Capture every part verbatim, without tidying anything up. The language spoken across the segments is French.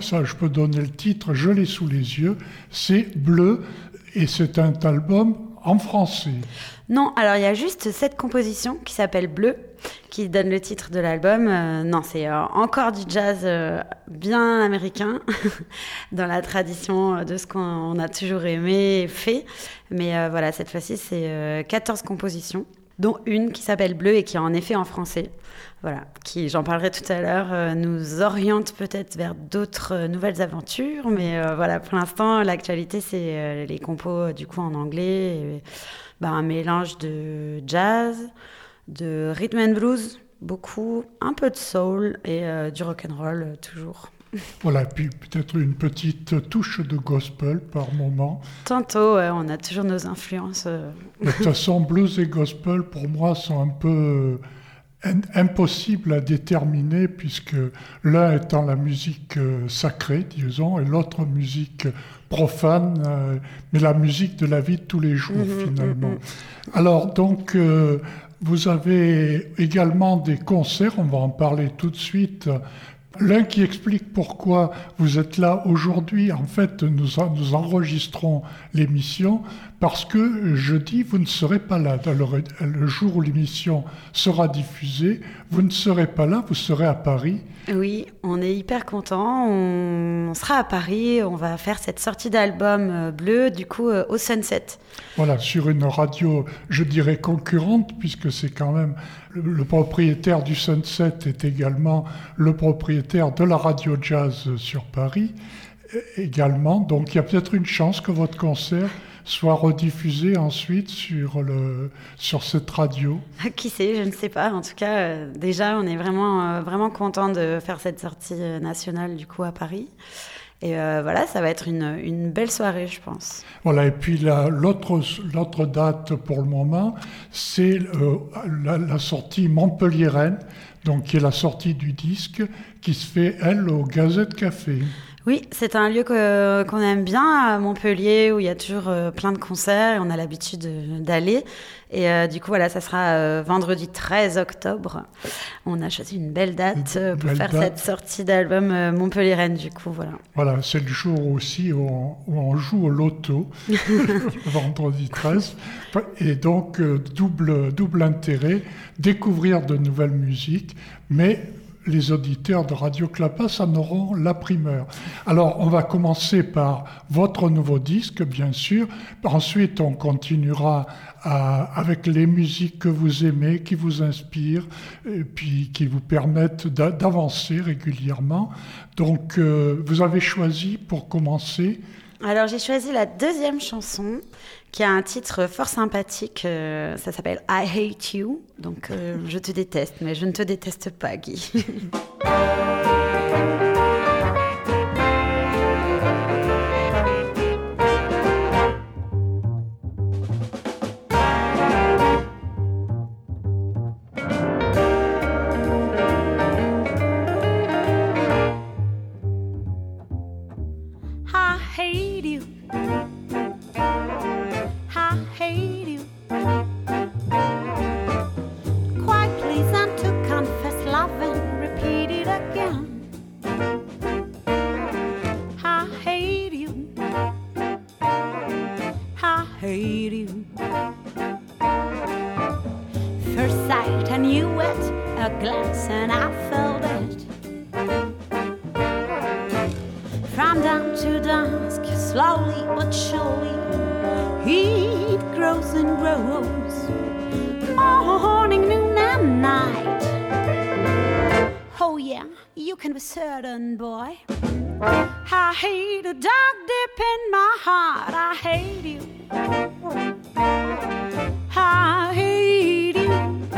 ça je peux donner le titre, je l'ai sous les yeux, c'est Bleu, et c'est un album en français. Non, alors il y a juste cette composition qui s'appelle Bleu, qui donne le titre de l'album. Euh, non, c'est euh, encore du jazz euh, bien américain, dans la tradition de ce qu'on a toujours aimé et fait. Mais euh, voilà, cette fois-ci, c'est euh, quatorze compositions, dont une qui s'appelle Bleu et qui est en effet en français. Voilà, qui, j'en parlerai tout à l'heure, euh, nous oriente peut-être vers d'autres euh, nouvelles aventures. Mais euh, voilà, pour l'instant, l'actualité, c'est euh, les compos euh, du coup en anglais. Et, bah, un mélange de jazz, de rhythm and blues, beaucoup, un peu de soul et euh, du rock'n'roll euh, toujours. Voilà, puis peut-être une petite touche de gospel par moment. Tantôt, ouais, on a toujours nos influences. Euh... De toute façon, blues et gospel, pour moi, sont un peu euh, impossibles à déterminer, puisque l'un étant la musique euh, sacrée, disons, et l'autre musique profane, euh, mais la musique de la vie de tous les jours, mmh, finalement. Mmh, mmh. Alors, donc... Euh, vous avez également des concerts, on va en parler tout de suite. L'un qui explique pourquoi vous êtes là aujourd'hui. En fait, nous, en, nous enregistrons l'émission parce que jeudi, vous ne serez pas là. Le, le jour où l'émission sera diffusée, vous ne serez pas là, vous serez à Paris. Oui, on est hyper contents. On, on sera à Paris, on va faire cette sortie d'album euh, Bleu, du coup, euh, au Sunset. Voilà, sur une radio, je dirais concurrente, puisque c'est quand même... Le, le propriétaire du Sunset est également le propriétaire de la radio jazz sur Paris, également. Donc il y a peut-être une chance que votre concert soit rediffusé ensuite sur, le, sur cette radio. Qui sait, je ne sais pas. En tout cas, euh, déjà, on est vraiment, euh, vraiment content de faire cette sortie nationale du coup à Paris. Et euh, voilà, ça va être une, une belle soirée, je pense. Voilà, et puis la, l'autre, l'autre date pour le moment, c'est euh, la, la sortie Montpellier-Rennes, donc qui est la sortie du disque, qui se fait, elle, au Gazette Café. Oui, c'est un lieu que, qu'on aime bien à Montpellier, où il y a toujours euh, plein de concerts et on a l'habitude d'aller. Et euh, du coup, voilà, ça sera euh, vendredi treize octobre. On a choisi une belle date euh, pour belle faire date. Cette sortie d'album euh, Montpellier-Rennes, du coup, voilà. Voilà, c'est le jour aussi où on, où on joue au loto, vendredi treize. Et donc, euh, double, double intérêt, découvrir de nouvelles musiques, mais... les auditeurs de Radio Clapas en auront la primeur. Alors, on va commencer par votre nouveau disque, bien sûr. Ensuite, on continuera à, avec les musiques que vous aimez, qui vous inspirent, et puis qui vous permettent d'a, d'avancer régulièrement. Donc, euh, vous avez choisi, pour commencer... Alors, j'ai choisi la deuxième chanson, qui a un titre fort sympathique. Euh, ça s'appelle « I Hate You ». Donc, euh, je te déteste, mais je ne te déteste pas, Guy. Certain boy, I hate a dog deep in my heart. I hate you. I hate you.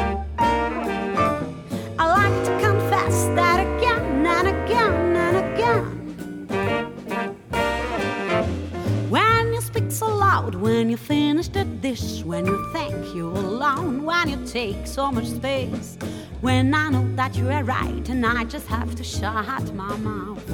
I like to confess that again and again and again. When you speak so loud, when you finish the dish, when you think you're alone, when you take so much space. When I know that you are right and I just have to shut my mouth.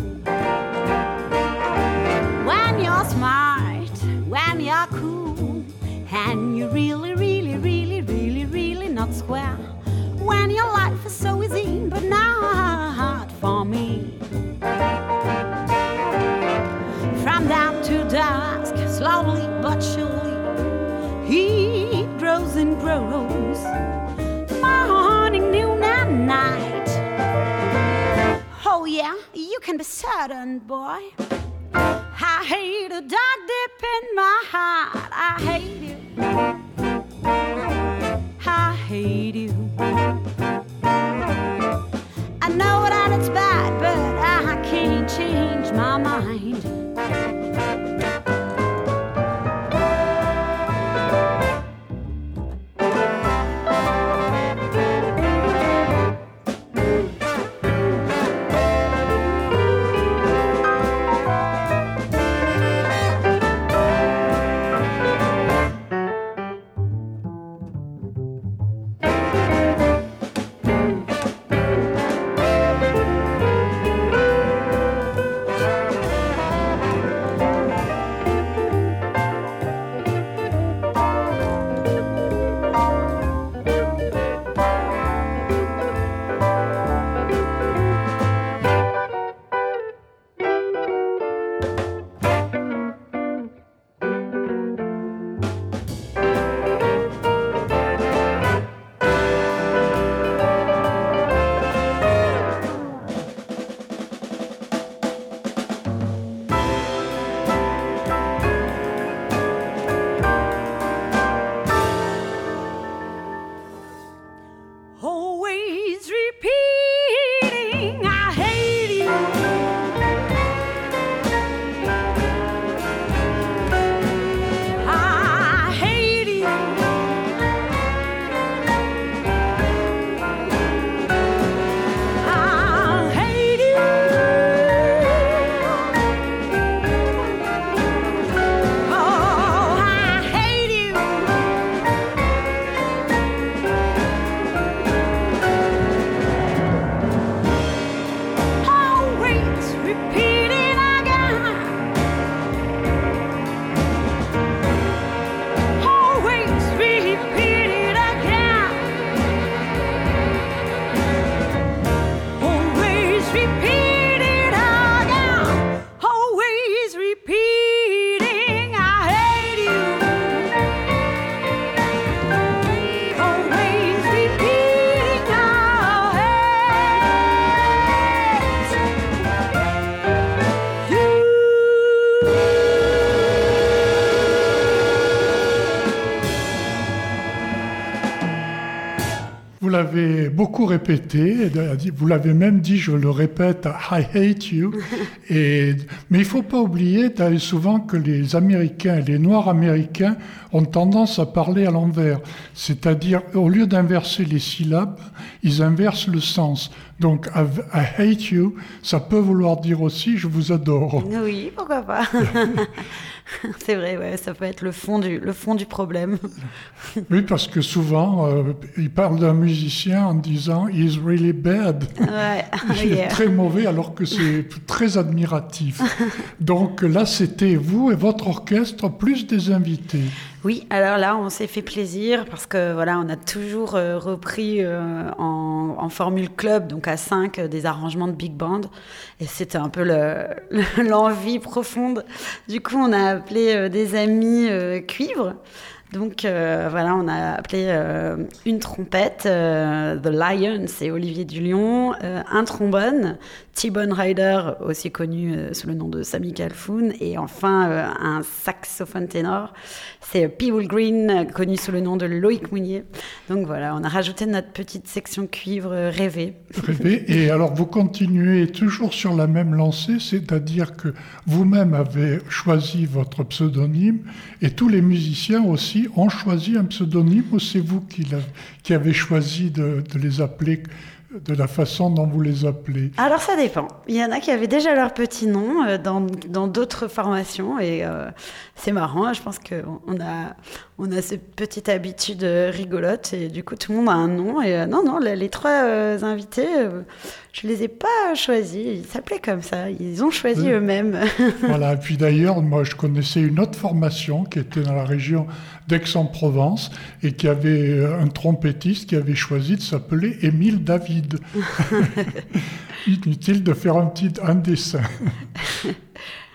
When you're smart, when you're cool, and you really, really, really, really, really not square. When your life is so easy, but not for me. to dusk, slowly but surely, heat grows and grows, morning, noon, and night. Oh yeah, you can be certain, boy, I hate a dog deep in my heart. I hate you, I hate you. I know that it's bad, but I can't change my mind. Vous l'avez beaucoup répété, vous l'avez même dit, je le répète, I hate you. Et, mais il ne faut pas oublier souvent que les Américains et les Noirs américains ont tendance à parler à l'envers. C'est-à-dire, au lieu d'inverser les syllabes, ils inversent le sens. Donc, I hate you, ça peut vouloir dire aussi, je vous adore. Oui, pourquoi pas. C'est vrai, ouais, ça peut être le fond du, le fond du problème. Oui, parce que souvent, euh, ils parlent d'un musicien en disant « he's really bad ouais. ». Il yeah. est très mauvais alors que c'est très admiratif. Donc là, c'était vous et votre orchestre, plus des invités. Oui, alors là, on s'est fait plaisir parce que voilà, on a toujours euh, repris euh, en, en formule club, donc à cinq, euh, des arrangements de big band. Et c'était un peu le, le, l'envie profonde. Du coup, on a appelé euh, des amis euh, cuivres. Donc euh, voilà, on a appelé euh, une trompette, euh, The Lion, c'est Olivier Dulion, euh, un trombone, T-Bone Ryder, aussi connu euh, sous le nom de Sammy Calhoun, et enfin euh, un saxophone ténor, c'est Peeble Green, euh, connu sous le nom de Loïc Mounier. Donc voilà, on a rajouté notre petite section cuivre euh, rêvée. Rêvée, et alors vous continuez toujours sur la même lancée, c'est-à-dire que vous-même avez choisi votre pseudonyme, et tous les musiciens aussi ont choisi un pseudonyme, ou c'est vous qui, qui avez choisi de, de les appeler de la façon dont vous les appelez? Alors ça dépend. Il y en a qui avaient déjà leur petit nom euh, dans, dans d'autres formations et euh, c'est marrant. Je pense qu'on a, on a cette petite habitude rigolote et du coup tout le monde a un nom. Et euh, non, non, les, les trois euh, invités, euh, je les ai pas choisis. Ils s'appelaient comme ça. Ils ont choisi oui. eux-mêmes. Voilà. Et puis d'ailleurs, moi je connaissais une autre formation qui était dans la région d'Aix-en-Provence et qui avait un trompettiste qui avait choisi de s'appeler Émile David. Inutile de faire un petit un dessin.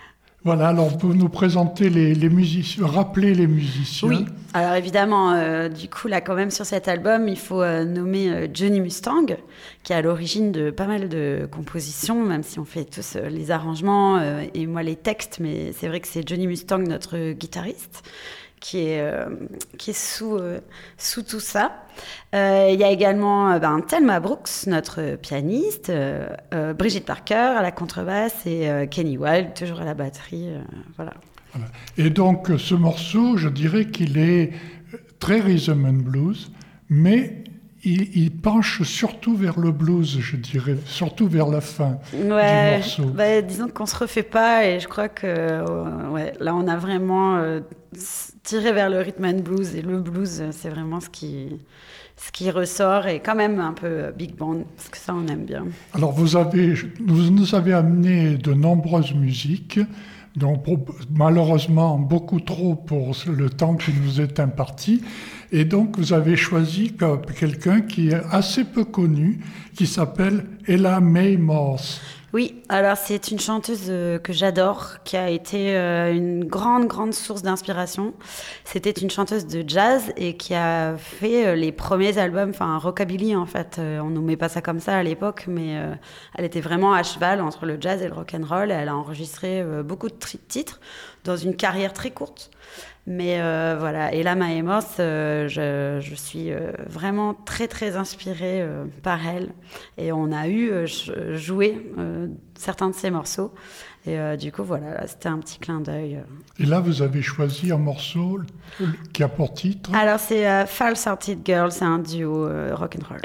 Voilà, alors vous nous présentez les, les musiciens, rappelez les musiciens. Oui, alors évidemment, euh, du coup, là, quand même, sur cet album, il faut euh, nommer euh, Johnny Mustang, qui est à l'origine de pas mal de compositions, même si on fait tous euh, les arrangements euh, et moi les textes, mais c'est vrai que c'est Johnny Mustang, notre guitariste, qui est, euh, qui est sous, euh, sous tout ça. Euh, il y a également euh, ben, Thelma Brooks, notre pianiste, euh, euh, Brigitte Parker à la contrebasse et euh, Kenny Wilde, toujours à la batterie. Euh, voilà. Voilà. Et donc, ce morceau, je dirais qu'il est très rhythm and blues, mais il, il penche surtout vers le blues, je dirais, surtout vers la fin ouais, du morceau. Bah, disons qu'on se refait pas et je crois que euh, ouais, là, on a vraiment euh, tiré vers le rhythm and blues et le blues, c'est vraiment ce qui... ce qui ressort est quand même un peu big band, parce que ça, on aime bien. Alors, vous, avez, vous nous avez amené de nombreuses musiques, donc malheureusement beaucoup trop pour le temps qui nous est imparti. Et donc, vous avez choisi quelqu'un qui est assez peu connu, qui s'appelle Ella Mae Morse. Oui, alors c'est une chanteuse euh, que j'adore, qui a été euh, une grande, grande source d'inspiration. C'était une chanteuse de jazz et qui a fait euh, les premiers albums, enfin rockabilly en fait. Euh, on nommait pas ça comme ça à l'époque, mais euh, elle était vraiment à cheval entre le jazz et le rock'n'roll. Elle a enregistré euh, beaucoup de tri- titres dans une carrière très courte. Mais euh, voilà, Ella Mae Morse, euh, je, je suis euh, vraiment très très inspirée euh, par elle. Et on a eu euh, joué euh, certains de ses morceaux. Et euh, du coup, voilà, là, c'était un petit clin d'œil. Et là, vous avez choisi un morceau qui a pour titre. Alors, c'est euh, False Hearted Girl, c'est un duo euh, rock'n'roll.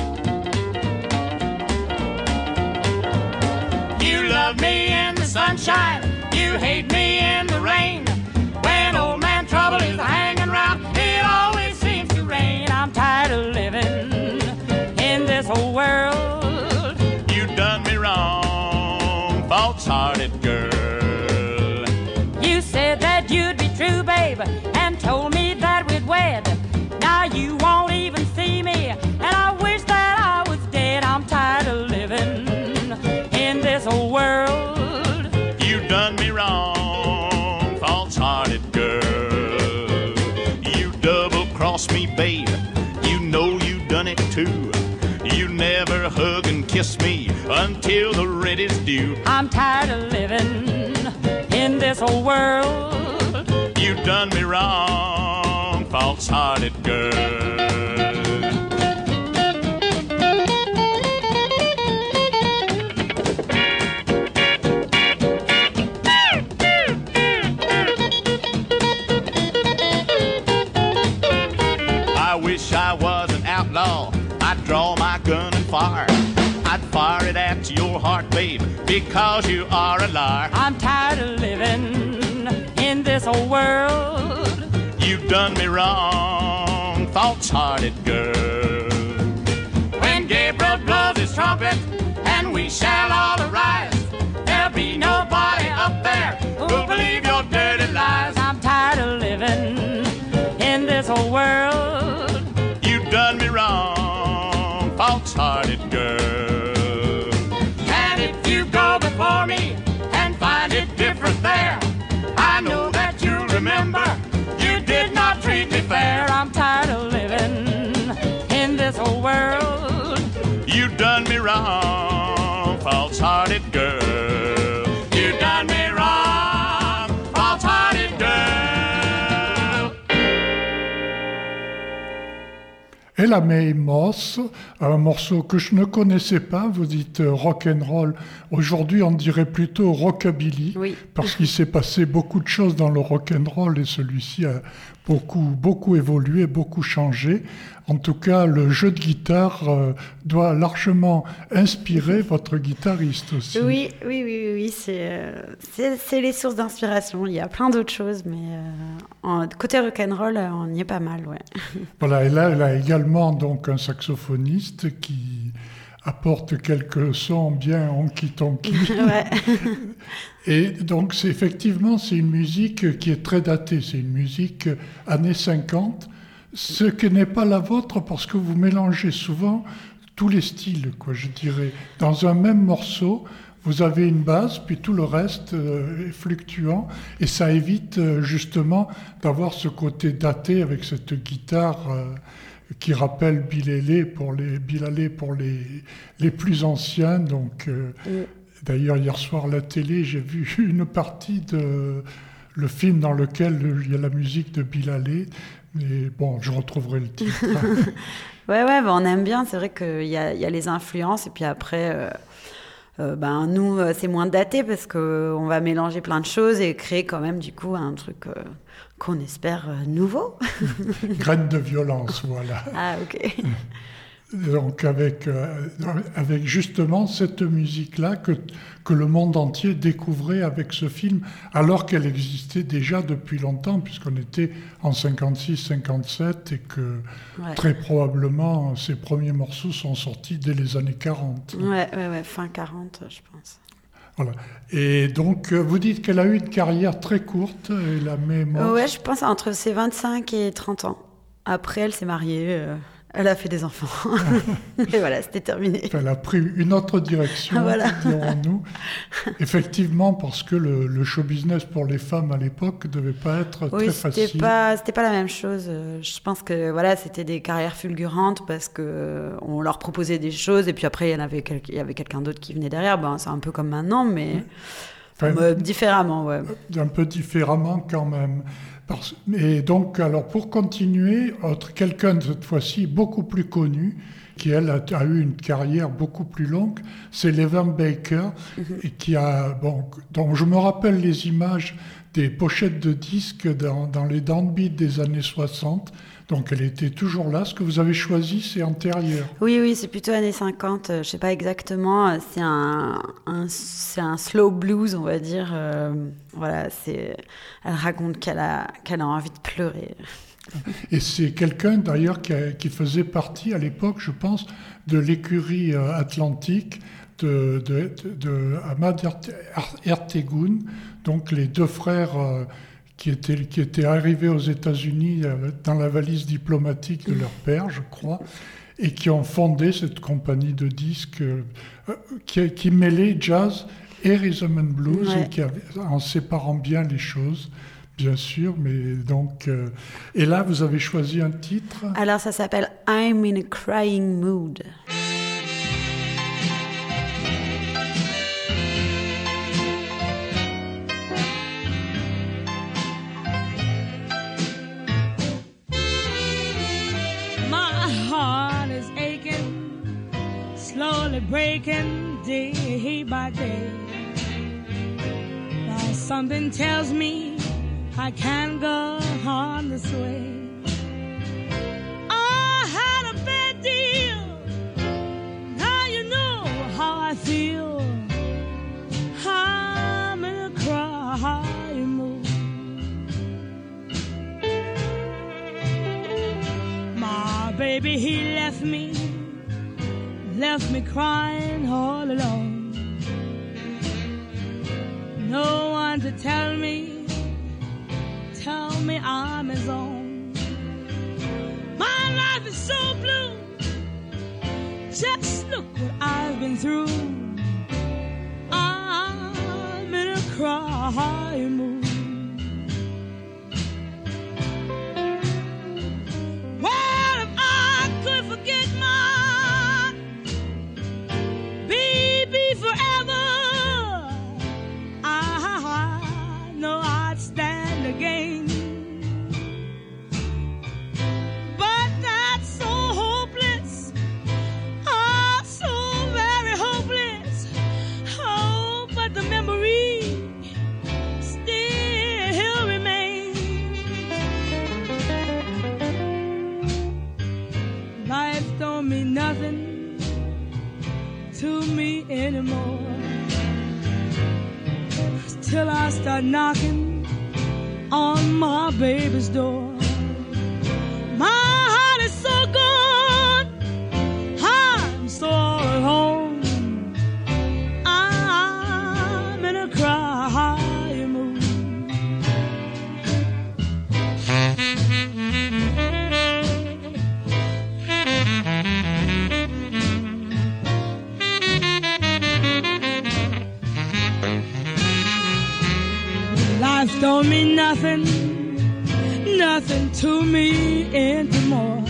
You love me in the sunshine, you hate me in the rain. When old man trouble is hanging around, it always seems to rain. I'm tired of living in this whole world. You done me wrong, false-hearted girl. You said that you'd be true, babe, and told me that we'd wed. Now you won't even see me, and I wish that I was dead. I'm tired of living in this whole world. You done me wrong, false-hearted girl. You double-crossed me, babe. You know you done it too. You never hug and kiss me until the rent is due. I'm tired of living in this whole world. You done me wrong, false-hearted girl. I was an outlaw, I'd draw my gun and fire. I'd fire it at your heart, babe, because you are a liar. I'm tired of living in this old world. You've done me wrong, false-hearted girl. When Gabriel blows his trumpet and we shall all arise, there'll be nobody up there who'll believe your dirty lies. I'm tired of living in this old world. Done me wrong, false-hearted girl. And if you go before me and find it different there, I know that you'll remember you did not treat me fair. I'm tired of living in this whole world. You done me wrong, false-hearted girl. You done me wrong, false-hearted girl. Ella Mae Morse, un morceau que je ne connaissais pas, vous dites euh, rock'n'roll. Aujourd'hui, on dirait plutôt rockabilly, oui. Parce qu'il s'est passé beaucoup de choses dans le rock'n'roll et celui-ci a beaucoup, beaucoup évolué, beaucoup changé. En tout cas, le jeu de guitare euh, doit largement inspirer votre guitariste aussi. Oui, oui, oui, oui, c'est, euh, c'est, c'est les sources d'inspiration. Il y a plein d'autres choses, mais euh, en, côté rock'n'roll, on y est pas mal, ouais. Voilà, et là, elle a également donc un saxophoniste qui apporte quelques sons bien honky-tonky. Ouais. Et donc, c'est, effectivement, c'est une musique qui est très datée. C'est une musique années cinquante, ce qui n'est pas la vôtre parce que vous mélangez souvent tous les styles, quoi, je dirais. Dans un même morceau, vous avez une base, puis tout le reste euh, est fluctuant, et ça évite euh, justement d'avoir ce côté daté avec cette guitare euh, qui rappelle Bill Haley pour les, Bill Haley pour les, les plus anciens. Donc, euh, mm. D'ailleurs, hier soir à la télé, j'ai vu une partie de le film dans lequel il y a la musique de Bill Haley, mais bon, je retrouverai le titre. ouais, ouais, bah on aime bien, c'est vrai qu'il y a, y a les influences, et puis après... Euh... Euh, ben, nous, euh, c'est moins daté parce qu'on euh, va mélanger plein de choses et créer quand même du coup un truc euh, qu'on espère euh, nouveau. Graine de violence, voilà. Ah, ok. Donc avec, euh, avec justement cette musique-là que, que le monde entier découvrait avec ce film, alors qu'elle existait déjà depuis longtemps, puisqu'on était en cinquante-six cinquante-sept et que ouais. très probablement ces premiers morceaux sont sortis dès les années quarante. Ouais, ouais, ouais, fin quarante, je pense. Voilà. Et donc, vous dites qu'elle a eu une carrière très courte, et la mémoire... Ouais, je pense entre ses vingt-cinq et trente ans. Après, elle s'est mariée... Euh... Elle a fait des enfants. Et voilà, c'était terminé. Elle a pris une autre direction, voilà. dirons-nous. Effectivement, parce que le, le show business pour les femmes à l'époque ne devait pas être oui, très c'était facile. Pas, c'était pas la même chose. Je pense que voilà, c'était des carrières fulgurantes parce qu'on leur proposait des choses et puis après, il y, en avait, quel, il y avait quelqu'un d'autre qui venait derrière. Ben, c'est un peu comme maintenant, mais enfin, euh, différemment. Ouais. Un peu différemment quand même. Et donc, alors pour continuer, autre, quelqu'un cette fois-ci beaucoup plus connu, qui elle a, a eu une carrière beaucoup plus longue, c'est Levan Baker, mm-hmm. et qui a, bon, dont je me rappelle les images des pochettes de disques dans, dans les downbeats des années soixante. Donc elle était toujours là. Ce que vous avez choisi, c'est antérieur. Oui, oui, c'est plutôt années cinquante. Je ne sais pas exactement. C'est un, un, c'est un slow blues, on va dire. Euh, voilà, c'est, elle raconte qu'elle a, qu'elle a envie de pleurer. Et c'est quelqu'un d'ailleurs qui, a, qui faisait partie à l'époque, je pense, de l'écurie atlantique de, de, de, de Ahmad Ertegun, donc les deux frères... Euh, Qui étaient, qui étaient arrivés aux États-Unis dans la valise diplomatique de leur père, je crois, et qui ont fondé cette compagnie de disques euh, qui, qui mêlait jazz et rhythm and blues, ouais. et qui avait, en séparant bien les choses, bien sûr. Mais donc, euh, et là, vous avez choisi un titre. Alors, ça s'appelle I'm in a Crying Mood. Slowly breaking day by day. Now something tells me I can't go on this way. I had a bad deal. Now you know how I feel. I'm in a crying mood. My baby, he left me. Left me crying all alone. No one to tell me, tell me I'm his own. My life is so blue. Just look what I've been through. I'm in a crying mood. Anymore till I start knocking on my baby's door. My heart is so gone, I'm so all alone. I'm in a crying mood. life don't mean nothing, nothing to me anymore.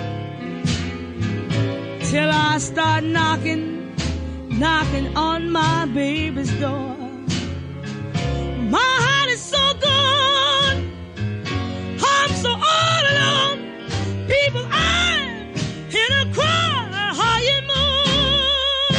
Till I start knocking, knocking on my baby's door. My heart is so gone, I'm so all alone. People, I'm in a cry, how you move.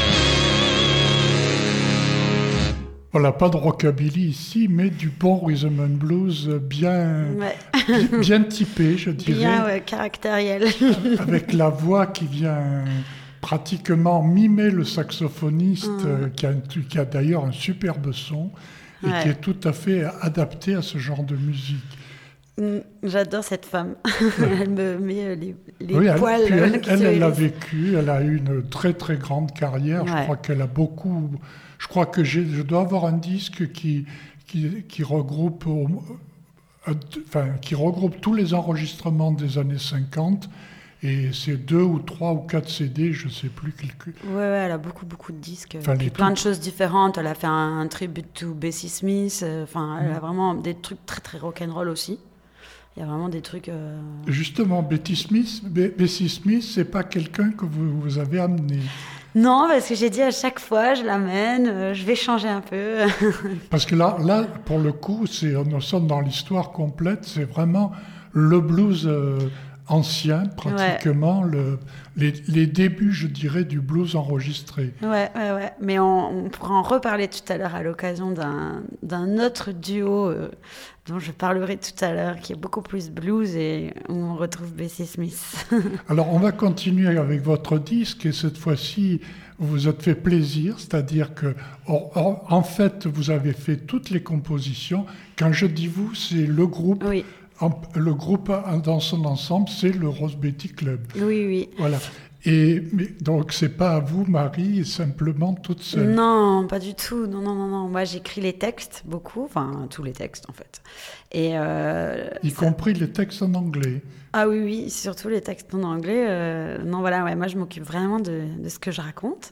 Voilà, pas de rockabilly ici, mais du bon rhythm and blues bien, Ouais. bien, bien typé, je dirais. Bien ouais, caractériel. Avec la voix qui vient pratiquement mimer le saxophoniste, Mm. euh, qui a, un- qui a d'ailleurs un superbe son et Ouais. qui est tout à fait adapté à ce genre de musique. Mm, J'adore cette femme. Elle me met euh, les, les Oui, elle, poils puis euh, elle, qui elle, se elle a hérissent. vécu, elle a eu une très très grande carrière. Je Ouais. crois qu'elle a beaucoup. Je crois que j'ai, je dois avoir un disque qui, qui, qui regroupe, au- euh, enfin, qui regroupe tous les enregistrements des années cinquante. Et c'est deux ou trois ou quatre C D, je ne sais plus. Quelque... Ouais, ouais, elle a beaucoup, beaucoup de disques. Enfin, puis les plein tout- de choses différentes. Elle a fait un, un tribute to Bessie Smith. euh, Enfin, elle a vraiment des trucs très, très rock'n'roll aussi. Il y a vraiment des trucs... euh, Justement, Betty Smith, Be- Bessie Smith, c'est pas quelqu'un que vous, vous avez amené. Non, parce que j'ai dit à chaque fois, je l'amène, euh, je vais changer un peu. Parce que là, là pour le coup, c'est, nous sommes dans l'histoire complète, c'est vraiment le blues euh, ancien, pratiquement, le, les, les débuts, je dirais, du blues enregistré. Ouais, ouais, ouais. Mais on, on pourra en reparler tout à l'heure à l'occasion d'un, d'un autre duo euh, dont je parlerai tout à l'heure, qui est beaucoup plus blues et où on retrouve Bessie Smith. Alors, on va continuer avec votre disque, et cette fois-ci, vous vous êtes fait plaisir, c'est-à-dire que, or- or- en fait, vous avez fait toutes les compositions. Quand je dis vous, c'est le groupe. Oui, En- Le groupe dans son ensemble, c'est le Rose Betty Club. oui, oui. Voilà. Et mais, donc, c'est pas à vous, Marie, simplement toute seule. Non, pas du tout. Non, non, non, non. Moi, j'écris les textes, beaucoup. Enfin, tous les textes, en fait. Et euh, Y ça- compris les textes en anglais. Ah oui, oui, surtout les textes en anglais. euh, Non, voilà, ouais, moi, je m'occupe vraiment de, de ce que je raconte.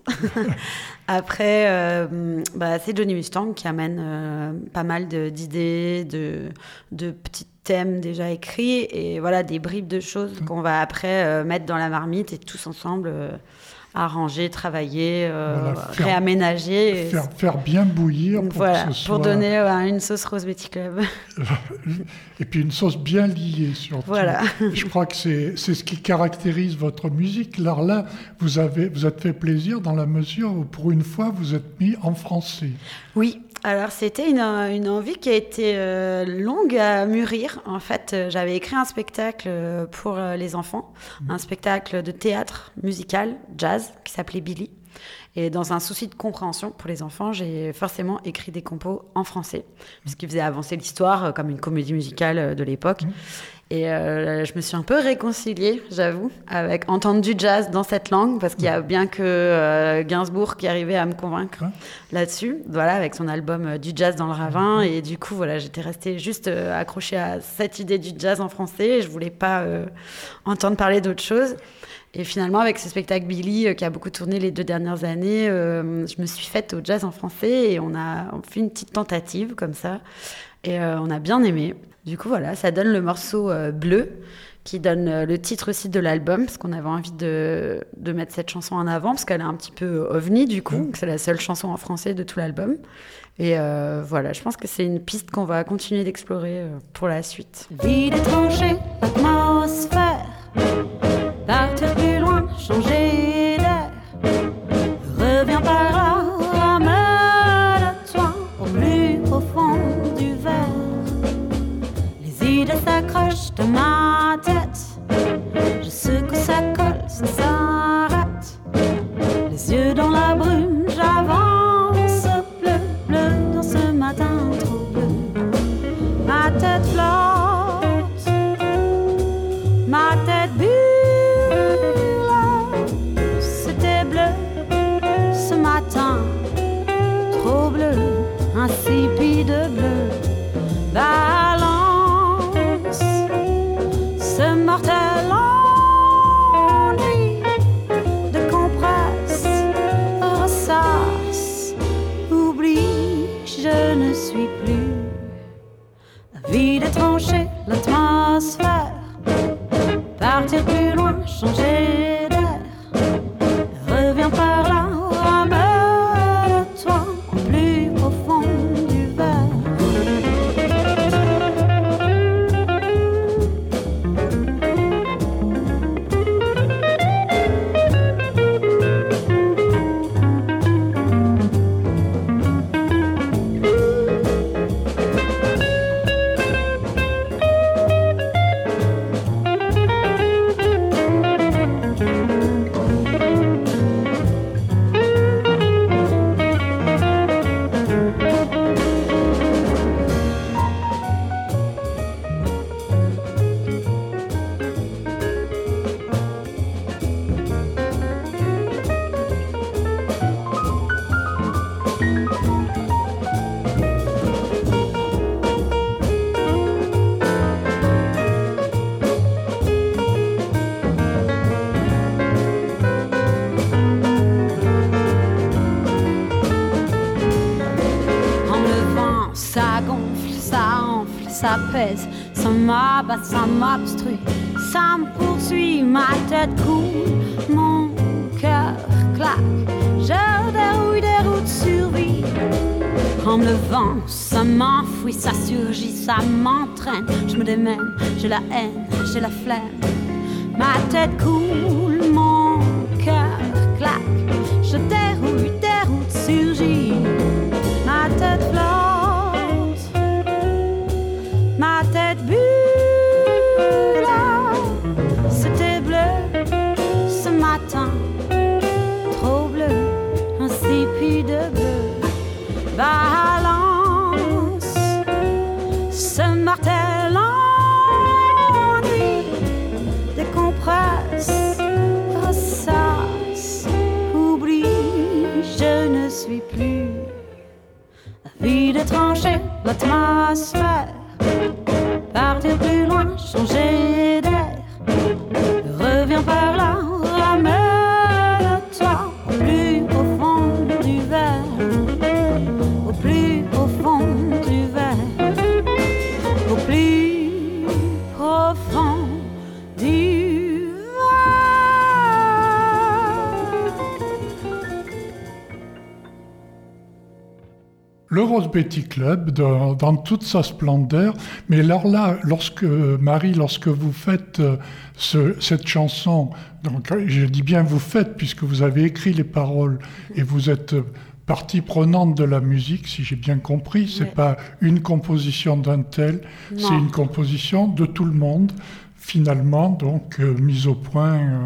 Après, euh, bah, c'est Johnny Mustang qui amène euh, pas mal de- d'idées, de, de petits thèmes déjà écrits et voilà, des bribes de choses qu'on va après euh, mettre dans la marmite et tous ensemble euh, arranger, travailler, euh, Voilà, faire- réaménager. et- Faire, faire bien bouillir pour voilà, que ce pour soit... donner euh, une sauce Rose Betty Club. Et puis une sauce bien liée, surtout. Voilà. Je crois que c'est, c'est ce qui caractérise votre musique. Alors là, vous avez vous êtes fait plaisir dans la mesure où, pour une fois, vous êtes mis en français. Oui, alors c'était une, une envie qui a été euh, longue à mûrir. En fait, euh, j'avais écrit un spectacle euh, pour euh, les enfants, un spectacle de théâtre musical, jazz, qui s'appelait Billy. Et dans un souci de compréhension pour les enfants, j'ai forcément écrit des compos en français, puisqu'il faisait avancer l'histoire euh, comme une comédie musicale euh, de l'époque. Et euh, je me suis un peu réconciliée, j'avoue, avec entendre du jazz dans cette langue, parce qu'il y a bien que euh, Gainsbourg qui arrivait à me convaincre Ouais. là-dessus, voilà, avec son album euh, Du jazz dans le ravin. Et du coup, voilà, j'étais restée juste euh, accrochée à cette idée du jazz en français. Et je voulais pas euh, entendre parler d'autre chose. Et finalement, avec ce spectacle Billy, euh, qui a beaucoup tourné les deux dernières années, euh, je me suis faite au jazz en français et on a on fait une petite tentative comme ça. Et euh, on a bien aimé. Du coup, voilà, ça donne le morceau euh, Bleu, qui donne euh, le titre aussi de l'album, parce qu'on avait envie de, de mettre cette chanson en avant, parce qu'elle est un petit peu ovni, du coup, Mmh. que c'est la seule chanson en français de tout l'album. Et euh, voilà, je pense que c'est une piste qu'on va continuer d'explorer euh, pour la suite. Vie d'étranger, atmosphère. Partir plus loin, changer d'air. Reviens par là, ramène-toi au plus profond du verre. Les idées s'accrochent dans ma tête. Je secoue, ça colle, ça s'arrête. Les yeux dans la brume, j'avance. Bleu, bleu dans ce matin trop bleu. Ma tête flotte, ma tête brûle. C'était bleu ce matin, trop bleu, insipide bleu. Balance ce mortel ennui, décompresse, ressasse, oublie, je ne suis plus Vide et trancher l'atmosphère, partir plus loin, changer d'air. Reviens par là, ramène-toi au plus profond du verre. Ça pèse, ça m'abat, ça m'obstrue, ça me poursuit, ma tête coule, mon cœur claque, je dérouille des routes survie. Comme le vent, ça m'enfuit, ça surgit, ça m'entraîne, je me démène, j'ai la haine, j'ai la flemme. Ma tête coule, mon cœur claque, je dérouille des routes surgit, ma tête flotte. Ma tête bulle, c'était bleu ce matin, trop bleu, insipide bleu. Balance ce martel ennui, décompresse, ressasse, oublie, je ne suis plus. Vide et trancher l'atmosphère, partir plus loin, changer d'air. Reviens par là, ramène-toi au plus profond du verre, au plus profond du verre, au plus profond du verre. Le Rose Betty Club, dans, dans toute sa splendeur. Mais alors là, lorsque, Marie, lorsque vous faites ce, cette chanson, donc je dis bien vous faites, puisque vous avez écrit les paroles et vous êtes partie prenante de la musique, si j'ai bien compris, c'est ouais. Pas une composition d'un tel, non. C'est une composition de tout le monde, finalement, donc euh, mise au point... Euh,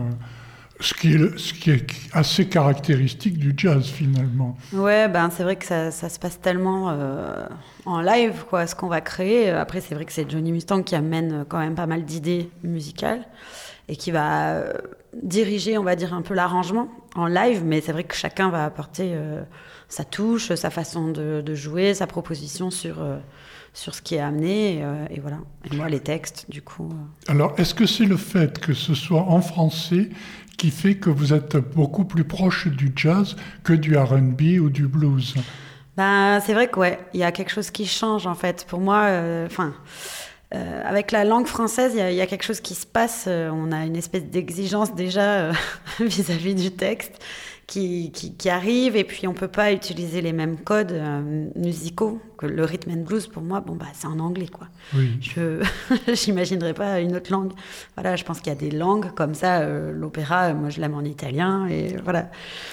Ce qui, est, ce qui est assez caractéristique du jazz, finalement. Ouais, ben, c'est vrai que ça, ça se passe tellement euh, en live, quoi, ce qu'on va créer. Après, c'est vrai que c'est Johnny Mustang qui amène quand même pas mal d'idées musicales et qui va euh, diriger, on va dire, un peu l'arrangement en live. Mais c'est vrai que chacun va apporter euh, sa touche, sa façon de, de jouer, sa proposition sur... Euh, sur ce qui est amené, et, euh, et voilà. Et moi, les textes, du coup... Euh... Alors, est-ce que c'est le fait que ce soit en français qui fait que vous êtes beaucoup plus proche du jazz que du R and B ou du blues? Ben, c'est vrai que ouais, il y a quelque chose qui change, en fait. Pour moi, enfin... Euh, euh, avec la langue française, il y, y a quelque chose qui se passe. Euh, on a une espèce d'exigence déjà euh, vis-à-vis du texte qui, qui, qui arrive, et puis on peut pas utiliser les mêmes codes euh, musicaux que le rhythm and blues. Pour moi, bon bah c'est en anglais, quoi. Oui. Je j'imaginerais pas une autre langue. Voilà, je pense qu'il y a des langues comme ça. Euh, l'opéra, euh, moi je l'aime en italien, et voilà.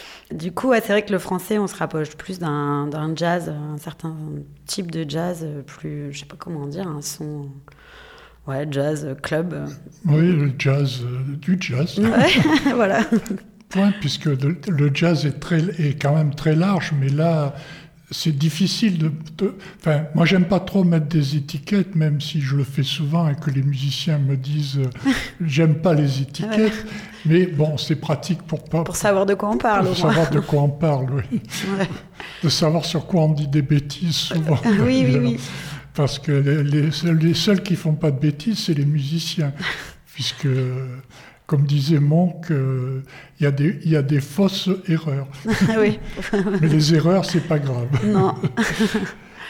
Du coup, ouais, c'est vrai que le français, on se rapproche plus d'un, d'un jazz, un certain type de jazz, plus, je sais pas comment dire, un son, ouais, jazz club. Oui, le jazz, euh, du jazz. Ouais, voilà. Point, puisque le, le jazz est, très, est quand même très large, mais là, c'est difficile de, de... Enfin, moi, j'aime pas trop mettre des étiquettes, même si je le fais souvent et que les musiciens me disent euh, j'aime pas les étiquettes, ouais. Mais bon, c'est pratique pour pas... Pour savoir de quoi on parle. Pour savoir de quoi on parle, oui. Ouais. De savoir sur quoi on dit des bêtises, souvent. Oui, oui, oui. Parce que les, les, seuls, les seuls qui font pas de bêtises, c'est les musiciens. Puisque... Comme disait Monk, il euh, y, y a des fausses erreurs. Oui. Mais les erreurs, c'est pas grave. Non.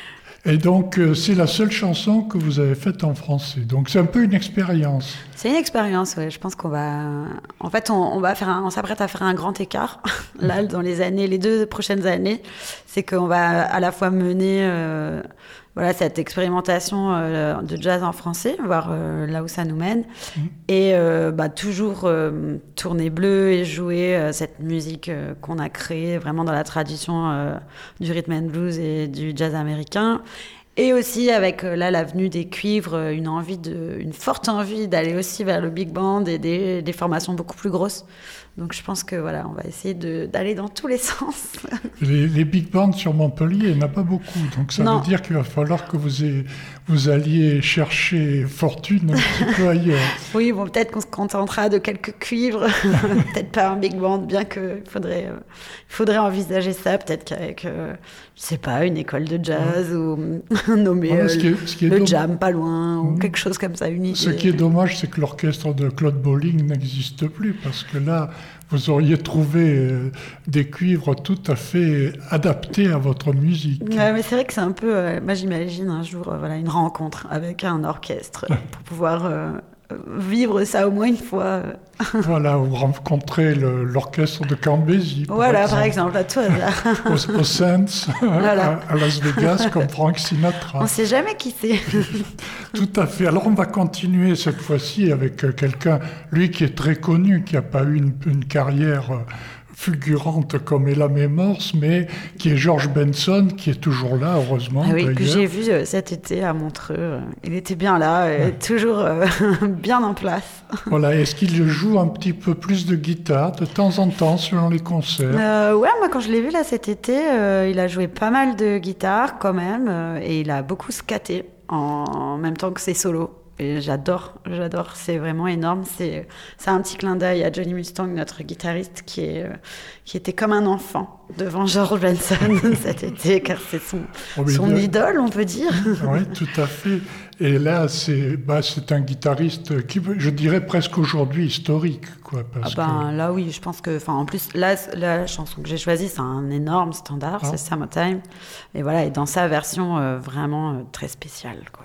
Et donc, euh, c'est la seule chanson que vous avez faite en français. Donc, c'est un peu une expérience. C'est une expérience, oui. Je pense qu'on va... En fait, on, on, va faire un... on s'apprête à faire un grand écart, là, dans les années, les deux prochaines années. C'est qu'on va à la fois mener euh, voilà, cette expérimentation euh, de jazz en français, voir euh, là où ça nous mène. Mmh. Et euh, bah, toujours euh, tourner bleu et jouer euh, cette musique euh, qu'on a créée vraiment dans la tradition euh, du rhythm and blues et du jazz américain. Et aussi avec euh, là la venue des cuivres, une envie de, une forte envie d'aller aussi vers le big band et des, des formations beaucoup plus grosses. Donc je pense que voilà, on va essayer de, d'aller dans tous les sens. Les, les big bands sur Montpellier, il n'y en a pas beaucoup. Donc ça non. veut dire qu'il va falloir que vous, ayez, vous alliez chercher fortune un petit peu ailleurs. Oui, bon, peut-être qu'on se contentera de quelques cuivres, peut-être pas un big band, bien qu'il faudrait, euh, faudrait envisager ça, peut-être qu'avec, euh, je sais pas, une école de jazz ouais. ou nommer ouais, ce qui est, ce qui est le domm... jam pas loin, ou mmh. quelque chose comme ça, une idée. Ce qui est dommage, c'est que l'orchestre de Claude Bolling n'existe plus, parce que là, vous auriez trouvé euh, des cuivres tout à fait adaptés à votre musique. Ouais, mais c'est vrai que c'est un peu... Euh, moi, j'imagine un jour euh, voilà, une rencontre avec un orchestre pour pouvoir euh, vivre ça au moins une fois. Voilà, vous rencontrez le, l'orchestre de Cambésis. Voilà, par exemple, à toi. Là. au, au Sands, voilà. à, à Las Vegas, comme Frank Sinatra. On ne sait jamais qui c'est. Tout à fait. Alors, on va continuer cette fois-ci avec quelqu'un, lui qui est très connu, qui n'a pas eu une, une carrière fulgurante comme Ella May Morse, mais qui est George Benson, qui est toujours là, heureusement. Ah oui, d'ailleurs. Que j'ai vu cet été à Montreux. Il était bien là, ouais. toujours euh, bien en place. Voilà, est-ce qu'il joue un petit peu plus de guitare de temps en temps, selon les concerts? euh, Ouais, moi quand je l'ai vu là cet été, euh, il a joué pas mal de guitare quand même, euh, et il a beaucoup scatté en, en même temps que ses solos. Et j'adore, j'adore, c'est vraiment énorme. C'est, c'est un petit clin d'œil à Johnny Mustang, notre guitariste, qui, est, euh, qui était comme un enfant devant George Benson cet été, car c'est son, oh, son de... idole, on peut dire. Oui, tout à fait. Et là, c'est, bah, c'est un guitariste qui, je dirais presque aujourd'hui, historique. Quoi, parce ah ben, que... Là, oui, je pense que... En plus, là, la chanson que j'ai choisie, c'est un énorme standard, ah. c'est Summertime. Et voilà, et dans sa version euh, vraiment euh, très spéciale, quoi.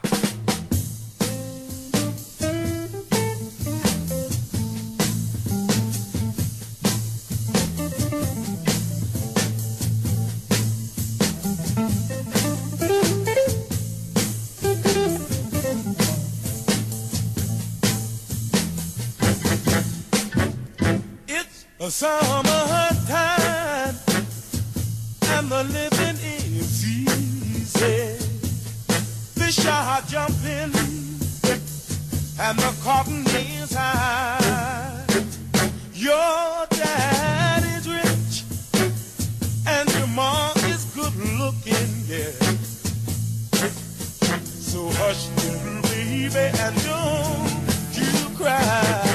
Summertime and the living is easy. Fish are jumping and the cotton is high. Your dad is rich and your mom is good looking, yeah. So hush, little baby, and don't you cry.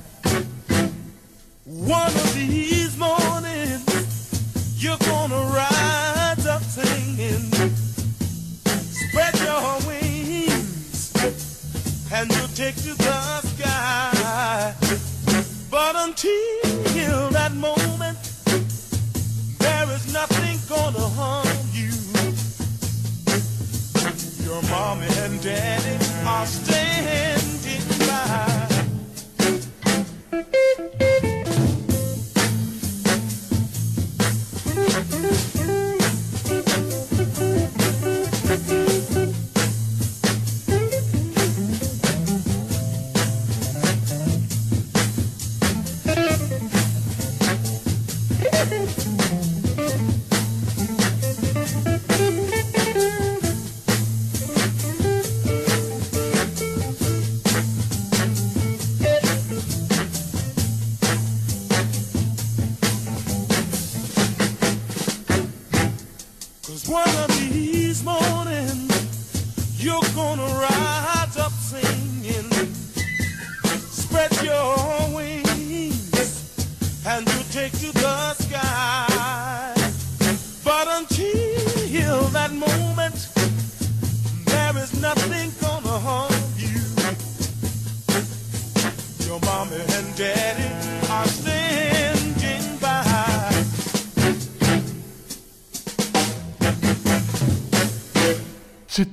One of these mornings, you're gonna rise up singing. Spread your wings, and you'll take to the sky. But until that moment, there is nothing gonna harm you. Your mommy and daddy are standing by.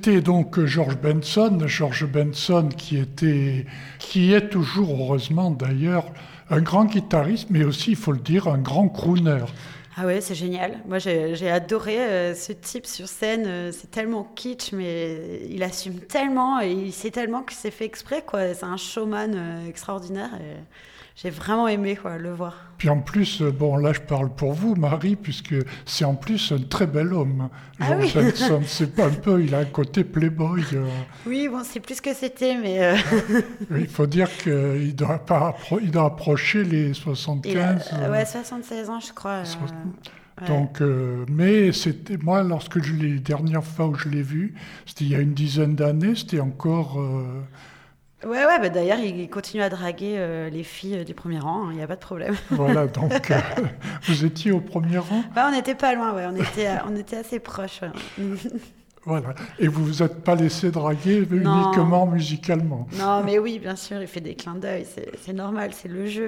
C'était donc George Benson, George Benson qui était, qui est toujours, heureusement d'ailleurs, un grand guitariste, mais aussi, il faut le dire, un grand crooner. Ah ouais, c'est génial. Moi, j'ai, j'ai adoré euh, ce type sur scène. Euh, c'est tellement kitsch, mais il assume tellement et il sait tellement que c'est fait exprès, quoi. C'est un showman euh, extraordinaire et j'ai vraiment aimé, quoi, le voir. Puis en plus, bon, là, je parle pour vous, Marie, puisque c'est en plus un très bel homme. George ah oui. Benson, c'est pas un peu, il a un côté playboy. Euh... Oui, bon, c'est plus que c'était, mais... Euh... Il faut dire qu'il doit, pas appro- il doit approcher les soixante-quinze. A, euh, ouais, soixante-seize ans, je crois. So- euh, ouais. Donc, euh, mais c'était moi, lorsque je l'ai, les dernières fois où je l'ai vu, c'était il y a une dizaine d'années, c'était encore... Euh... Ouais, ouais, bah d'ailleurs, il continue à draguer euh, les filles du premier rang, il hein, n'y a pas de problème. Voilà, donc euh, vous étiez au premier rang. Bah, on n'était pas loin, ouais, on était, on était assez proches. Ouais. Voilà, et vous vous êtes pas laissé draguer Non. uniquement musicalement. Non, mais oui, bien sûr, il fait des clins d'œil, c'est, c'est normal, c'est le jeu.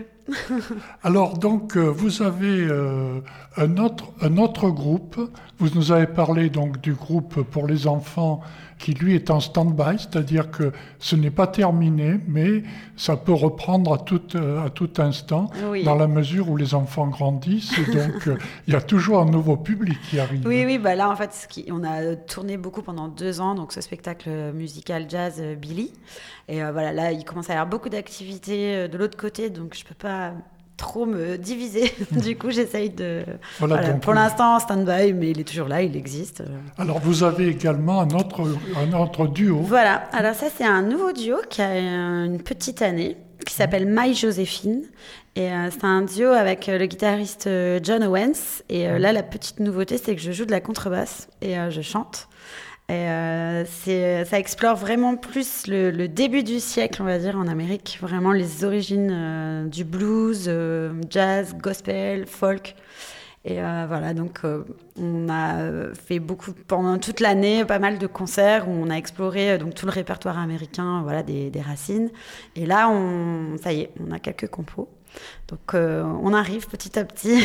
Alors donc, euh, vous avez euh, un, autre, un autre groupe, vous nous avez parlé donc du groupe pour les enfants qui lui est en stand-by, c'est-à-dire que ce n'est pas terminé, mais ça peut reprendre à tout, à tout instant, Oui. dans la mesure où les enfants grandissent, et donc euh, il y a toujours un nouveau public qui arrive. Oui, oui, bah là, en fait, ce qui, on a tourné beaucoup pendant deux ans, donc ce spectacle musical jazz euh, Billy. Et euh, voilà, là, il commence à y avoir beaucoup d'activités euh, de l'autre côté, donc je peux pas trop me diviser. Du coup, j'essaye de... Voilà, Voilà, donc, pour l'instant, en stand-by, mais il est toujours là, il existe. Alors vous avez également un autre, un autre duo. Voilà, alors ça, c'est un nouveau duo qui a une petite année, qui s'appelle My Joséphine. Et euh, c'est un duo avec euh, le guitariste euh, John Owens. Et euh, là, la petite nouveauté, c'est que je joue de la contrebasse et euh, je chante. Et euh, c'est, ça explore vraiment plus le, le début du siècle, on va dire, en Amérique. Vraiment les origines euh, du blues, euh, jazz, gospel, folk. Et euh, voilà, donc euh, on a fait beaucoup, pendant toute l'année, pas mal de concerts où on a exploré euh, donc, tout le répertoire américain, voilà, des, des racines. Et là, on, ça y est, on a quelques compos. Donc euh, on arrive petit à petit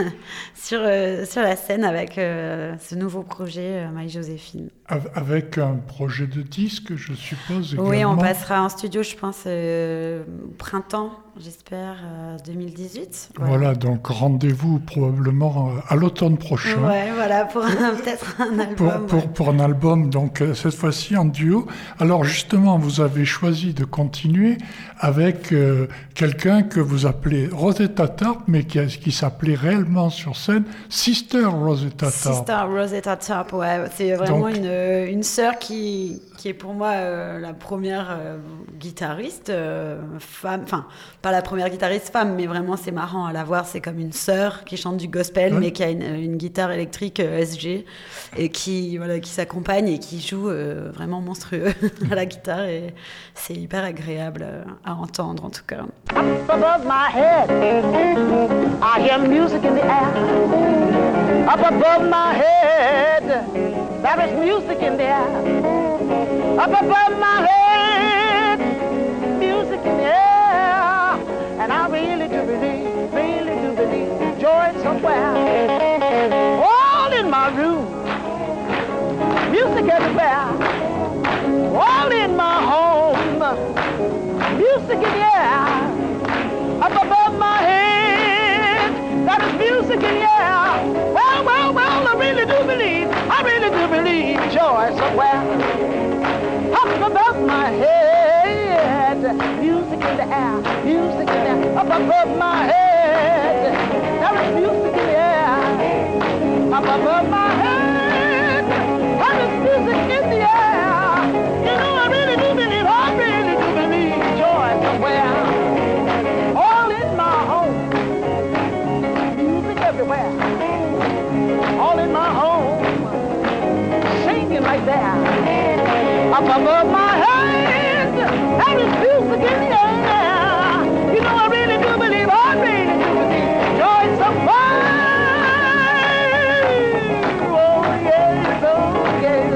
sur, euh, sur la scène avec euh, ce nouveau projet, euh, My Joséphine. Avec un projet de disque, je suppose, également. Oui, on passera en studio, je pense, euh, au printemps, j'espère, euh, deux mille dix-huit. Voilà. Voilà, donc rendez-vous probablement à l'automne prochain. Ouais, voilà, pour un, peut-être un album. Pour, pour, ouais. pour un album, donc cette fois-ci en duo. Alors justement, vous avez choisi de continuer avec euh, quelqu'un que vous appelez Rosetta Tharpe, mais qui, qui s'appelait réellement sur scène Sister Rosetta Tharpe. Sister Rosetta Tharpe, ouais, c'est vraiment donc, une Euh, une sœur qui, qui est pour moi euh, la première euh, guitariste euh, femme, enfin pas la première guitariste femme, mais vraiment c'est marrant à la voir, c'est comme une sœur qui chante du gospel, ouais. mais qui a une, une guitare électrique euh, S G et qui, voilà, qui s'accompagne et qui joue euh, vraiment monstrueux à la guitare et c'est hyper agréable à entendre en tout cas. Up above my head, I hear music in the air. Up above my head, there is music in the air. Up above my head, music in the air. And I really do believe, really do believe joy somewhere. All in my room, music everywhere. All in my home, music in the air. Up above my head, there is music in the air. Well, well, well, I really do believe, I really do believe joy somewhere. Up above my head, music in the air, music in the air. Up above my head, there is music in the air. Up above my head, there is music in the air. You know, I really do believe, I really do believe joy somewhere. All in my home, music everywhere. All in my home, singing like that. Up above my head, there is music in the air. You know, I really do believe, I really do believe joy somewhere. Oh yes, oh yes.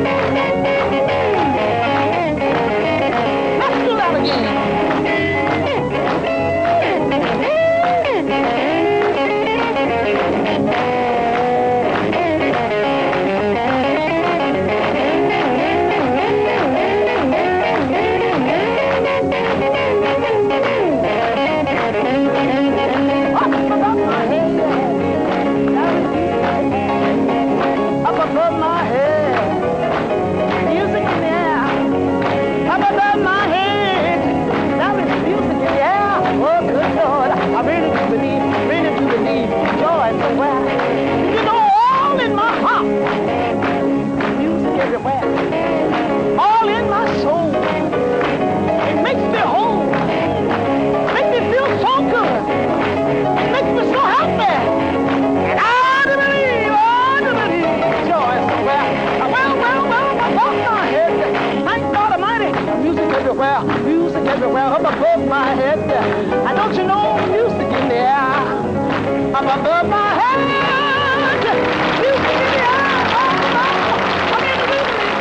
Let's do that again. above my head. Music in the air. Oh, I'm in the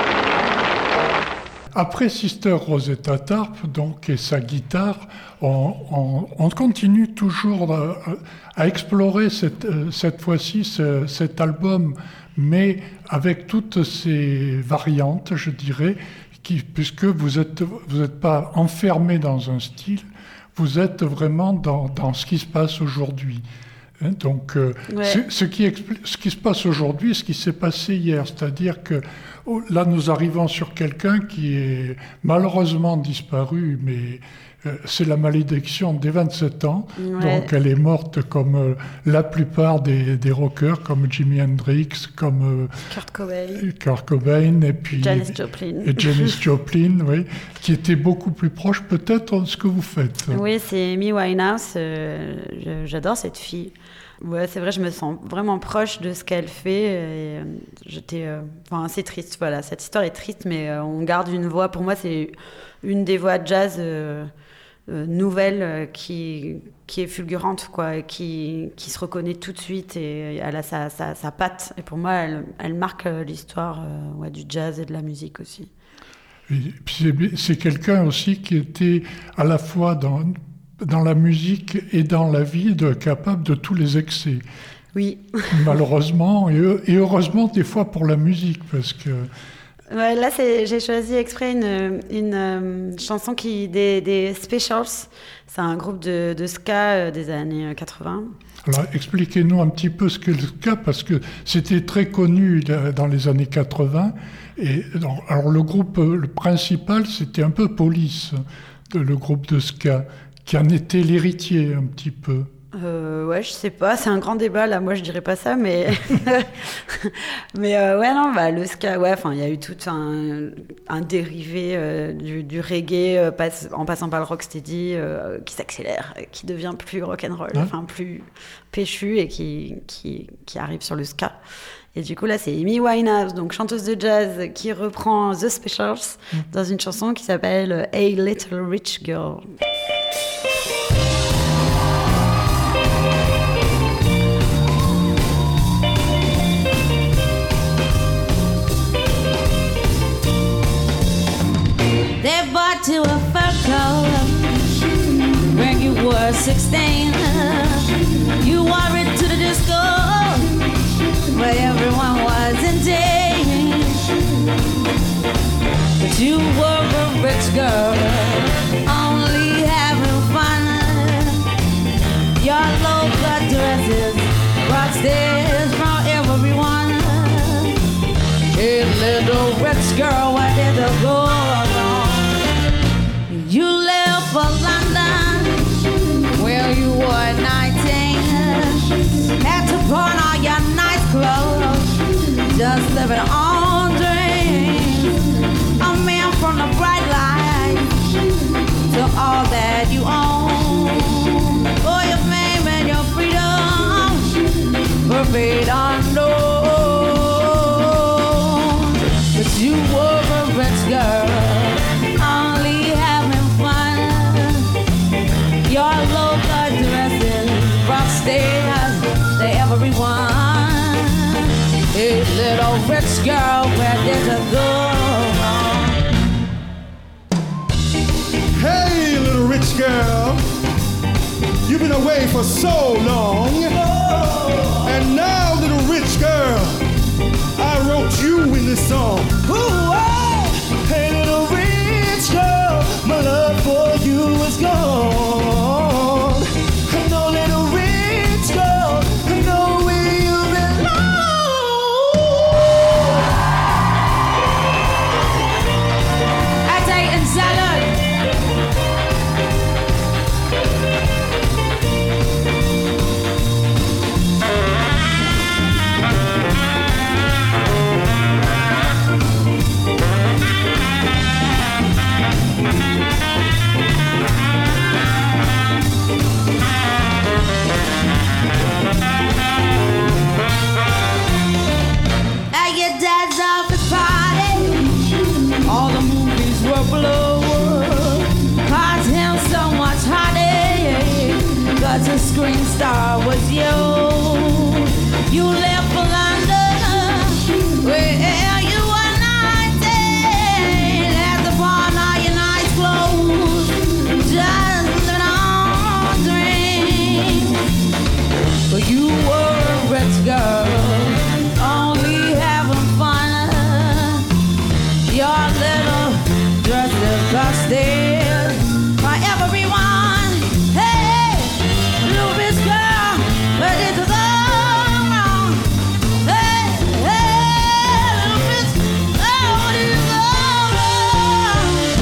music. Après Sister Rosetta Tharpe, donc, et sa guitare, on, on, on continue toujours à, à explorer cette, cette fois-ci ce, cet album, mais avec toutes ces variantes, je dirais, qui, puisque vous n'êtes vous êtes pas enfermé dans un style, vous êtes vraiment dans, dans ce qui se passe aujourd'hui. Hein, donc, euh, Ouais. ce, ce, qui expli- ce qui se passe aujourd'hui, ce qui s'est passé hier, c'est-à-dire que oh, là, nous arrivons sur quelqu'un qui est malheureusement disparu, mais euh, c'est la malédiction des vingt-sept ans. Ouais. Donc, elle est morte comme euh, la plupart des, des rockers, comme Jimi Hendrix, comme Kurt Cobain, euh, Kurt Cobain, et puis Janis Joplin. et Janis Joplin, oui, qui était beaucoup plus proche peut-être de ce que vous faites. Oui, c'est Amy Winehouse. euh, je- J'adore cette fille. Ouais, c'est vrai, je me sens vraiment proche de ce qu'elle fait. Et euh, j'étais, euh, enfin, c'est triste, voilà. Cette histoire est triste, mais euh, on garde une voix. Pour moi, c'est une des voix de jazz euh, euh, nouvelles euh, qui qui est fulgurante, quoi, et qui qui se reconnaît tout de suite et elle a sa sa, sa patte. Et pour moi, elle elle marque euh, l'histoire euh, ouais, du jazz et de la musique aussi. Et puis c'est, c'est quelqu'un aussi qui était à la fois dans, dans la musique et dans la vie de, capable de tous les excès. Oui. Malheureusement, et, heu- et heureusement des fois pour la musique, parce que Ouais, là, c'est, j'ai choisi exprès une, une euh, chanson qui, des, des Specials. C'est un groupe de, de ska euh, des années quatre-vingts. alors expliquez-nous un petit peu ce qu'est le ska, parce que c'était très connu euh, dans les années quatre-vingts. Et donc, alors le groupe euh, le principal, c'était un peu Police, euh, le groupe de ska, qui en était l'héritier un petit peu. Euh, ouais, je sais pas, c'est un grand débat là. Moi, je dirais pas ça, mais mais euh, ouais, non, bah le ska, ouais. Enfin, il y a eu tout un, un dérivé euh, du, du reggae, euh, passe, en passant par le rocksteady, euh, qui s'accélère, euh, qui devient plus rock'n'roll, Ouais. enfin plus péchu et qui qui qui arrive sur le ska. Et du coup, là, c'est Amy Winehouse, donc chanteuse de jazz, qui reprend The Specials dans une chanson qui s'appelle Hey Little Rich Girl. They bought you a fur coat when you were sixteen. You wore it to the disco where everyone was in danger. But you were a rich girl, only having fun. Your local dresses brought stares from everyone. Hey, little rich girl, where did you go wrong? You left for London, where you were nineteen. Had to pawn all your nice clothes, just living on dreams. A man from the bright light to all that you own. For your fame and your freedom, forbid unknown. But you were a rich girl, only having fun. Your local dresses brought stares to everyone. Hey, little rich girl, where did you go wrong? Hey, little rich girl, you've been away for so long. And now, little rich girl, I wrote you in this song. Ooh, oh. Hey, little rich girl, my love for you is gone. No, little rich girl, I know where you belong. I take and salad. was a screen star was you. You left for London, where you were nineteen. Left upon all your nights closed, just living on a dream. But you were a rich girl, only having fun. Your little dress is busted for everyone. Hey, little rich girl, where did you go wrong? Hey, hey, little rich girl, where did you go wrong?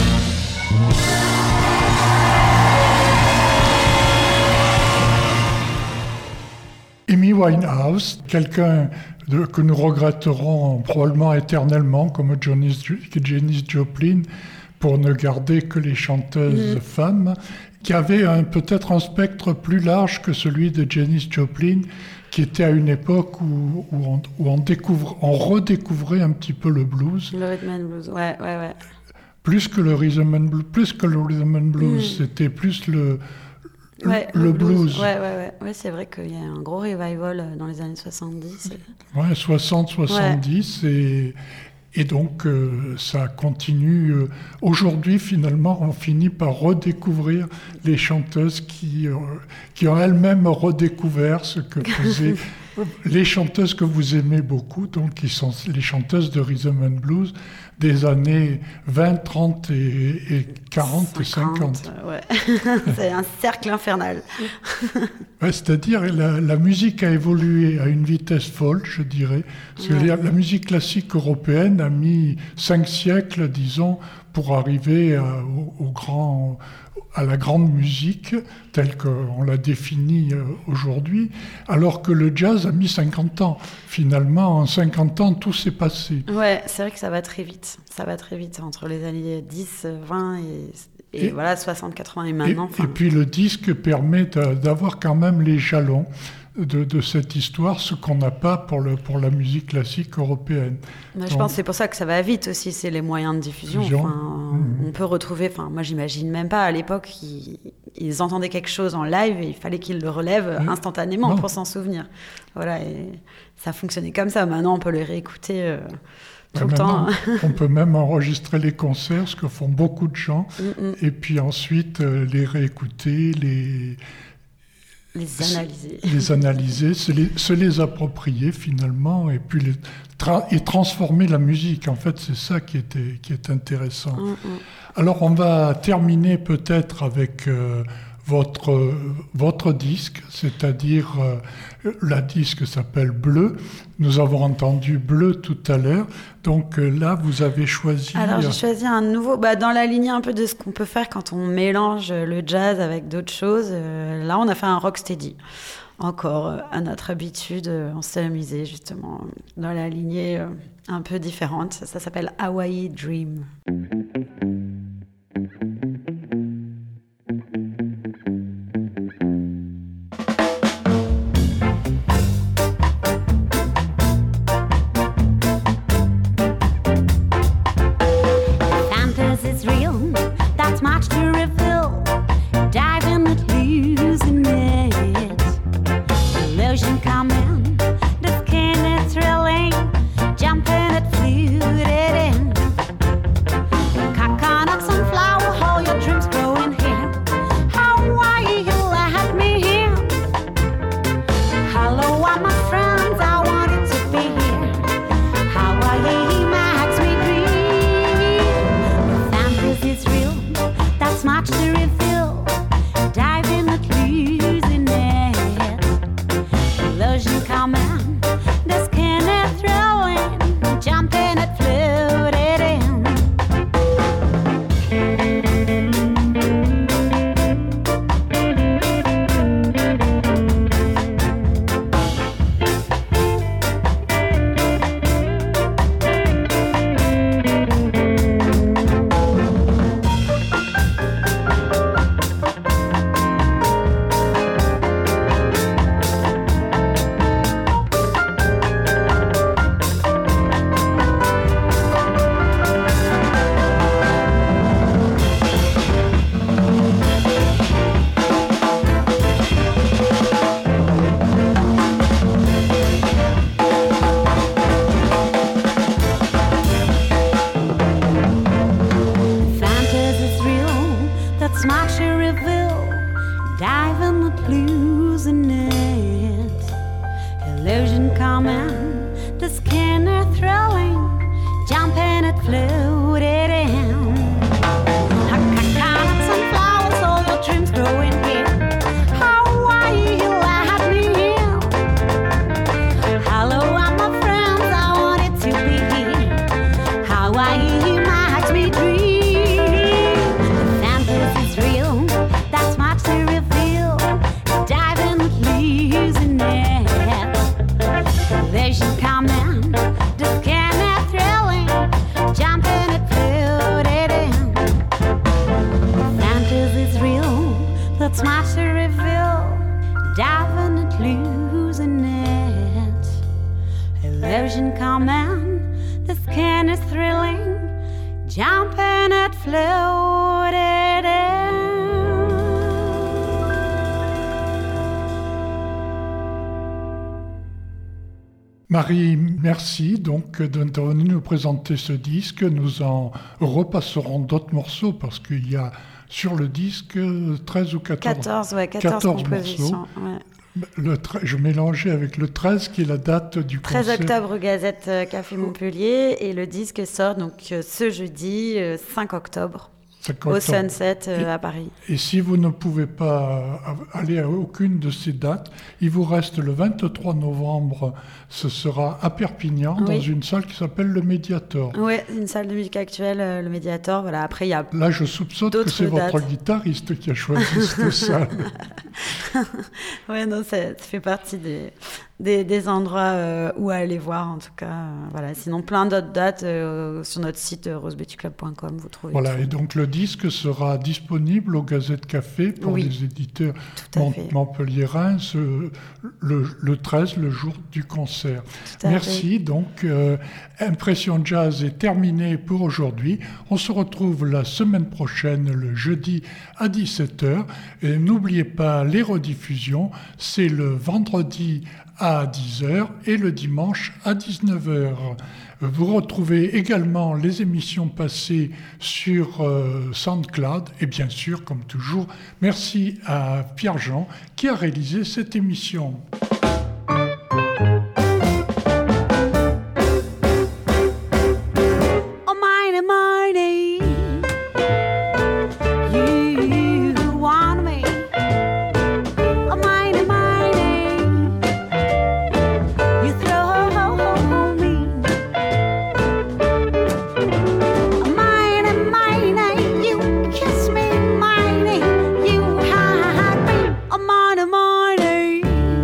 Amy Winehouse, quelqu'un de, que nous regretterons probablement éternellement, comme Janis, Janis Joplin, pour ne garder que les chanteuses mmh. femmes, qui avait un, peut-être un spectre plus large que celui de Janis Joplin, qui était à une époque où, où, on, où on, découvre, on redécouvrait un petit peu le blues. Le rhythm and blues, ouais, ouais, ouais. Plus que le rhythm and blues, plus que le rhythm and blues, mmh. c'était plus le... Ouais, le, le blues. blues. Ouais, ouais, ouais. ouais, c'est vrai qu'il y a un gros revival dans les années soixante-dix. Ouais, soixante soixante-dix. Ouais. Et, et donc, euh, ça continue. Euh, aujourd'hui, finalement, on finit par redécouvrir les chanteuses qui, euh, qui ont elles-mêmes redécouvert ce que faisaient les chanteuses que vous aimez beaucoup, donc qui sont les chanteuses de rhythm and blues des années vingt, trente et, et quarante cinquante, et cinquante. Ouais. C'est un cercle infernal. Ouais, c'est-à-dire la, la musique a évolué à une vitesse folle, je dirais. Parce que ouais. la, la musique classique européenne a mis cinq siècles, disons, pour arriver à, au, au grand, à la grande musique telle qu'on l'a définie aujourd'hui, alors que le jazz a mis cinquante ans. Finalement, en cinquante ans, tout s'est passé. Ouais, c'est vrai que ça va très vite. Ça va très vite entre les années dix, vingt et, et, et voilà, soixante, quatre-vingts et maintenant. Et, et puis le disque permet de, d'avoir quand même les jalons de, de cette histoire, ce qu'on n'a pas pour, le, pour la musique classique européenne. Mais je Donc, pense que c'est pour ça que ça va vite aussi, c'est les moyens de diffusion. diffusion. Enfin, mmh. On peut retrouver, enfin, moi j'imagine même pas, à l'époque, ils, ils entendaient quelque chose en live et il fallait qu'ils le relèvent mmh. instantanément non. pour s'en souvenir. Voilà, et ça fonctionnait comme ça. Maintenant, on peut les réécouter euh, tout ben le temps. On peut même enregistrer les concerts, ce que font beaucoup de gens, mmh. et puis ensuite euh, les réécouter, les... Les analyser. Les analyser, se les, se les approprier finalement, et puis les tra- et transformer la musique. En fait, c'est ça qui, était, qui est intéressant. Mm-hmm. Alors, on va terminer peut-être avec euh, votre, votre disque, c'est-à-dire euh, la disque s'appelle Bleu. Nous avons entendu Bleu tout à l'heure. Donc euh, là, vous avez choisi... Alors, j'ai choisi un nouveau... Bah, dans la lignée un peu de ce qu'on peut faire quand on mélange le jazz avec d'autres choses. Euh, là, on a fait un rocksteady. Encore, euh, à notre habitude, euh, on s'est amusé justement dans la lignée euh, un peu différente. Ça, ça s'appelle Hawaii Dream. losing it. Illusion coming, the scanner thrilling, jumping it floated in. Carrots and flowers, all your dreams growing here. Hawaii, you let me in. Hello, I'm my friends, I wanted to be here. Hawaii makes me dream. The fantasy's real, that's much to reveal. Diving, losing it. Vision coming, the scanner thrilling, jumping it floated in. Fantasy's real, that's much to reveal. Diving and losing it. Illusion coming, the skin is thrilling, jumping it floated in. Marie, merci donc d'intervenir nous présenter ce disque. Nous en repasserons d'autres morceaux parce qu'il y a sur le disque treize ou quatorze, quatorze, ouais, quatorze, quatorze compositions. morceaux. Ouais. Le tre- je mélangeais avec le treize qui est la date du treize concert. octobre, Gazette euh, Café Montpellier, et le disque sort donc euh, ce jeudi euh, cinq octobre cinq au octobre. Sunset euh, à Paris. Et si vous ne pouvez pas aller à aucune de ces dates, il vous reste le vingt-trois novembre, ce sera à Perpignan, Oui. dans une salle qui s'appelle le Médiator. Ouais, une salle de musique actuelle, euh, le Mediator. Voilà. Après, il y a Là, je soupçonne que D'autres c'est votre dates. guitariste qui a choisi cette salle. ouais, non, ça, ça fait partie des, des, des endroits euh, où aller voir, en tout cas. euh, voilà. Sinon, plein d'autres dates euh, sur notre site euh, rose betty club point com, vous trouvez. Voilà, tout. et donc le disque sera disponible au Gazette Café pour Oui, les éditeurs tout à Mont- fait. montpelliérains ce- le, le treize, le jour du concert. Tout à Merci, donc euh, Impression Jazz est terminée pour aujourd'hui. On se retrouve la semaine prochaine, le jeudi à dix-sept heures. Et n'oubliez pas les rediffusions, c'est le vendredi à dix heures et le dimanche à dix-neuf heures. Vous retrouvez également les émissions passées sur euh, SoundCloud et bien sûr, comme toujours, merci à Pierre-Jean qui a réalisé cette émission. Oh, mighty, mighty, you want me. Oh, mighty, mighty, you throw me. Oh, mighty, mighty, you kiss me, mighty, you hug me. Oh, mighty, mighty,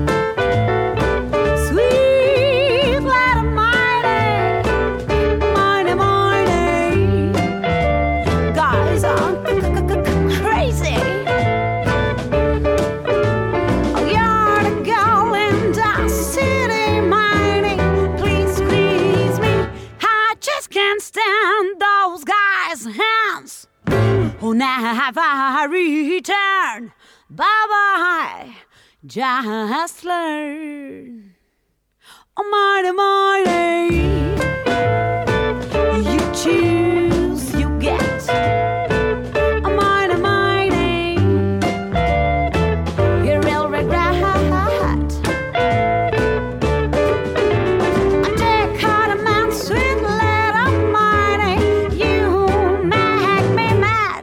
sweet little mighty. Mighty, mighty, guys are crazy. Oh, you're the girl in the city, mighty. Please squeeze me. I just can't stand those guys' hands. Oh, never return. Bye bye, just learn. Oh, mighty, mighty, you choose, you get. Oh, mighty, mighty, you real regret. I take out a man, sweet little mighty, you make me mad.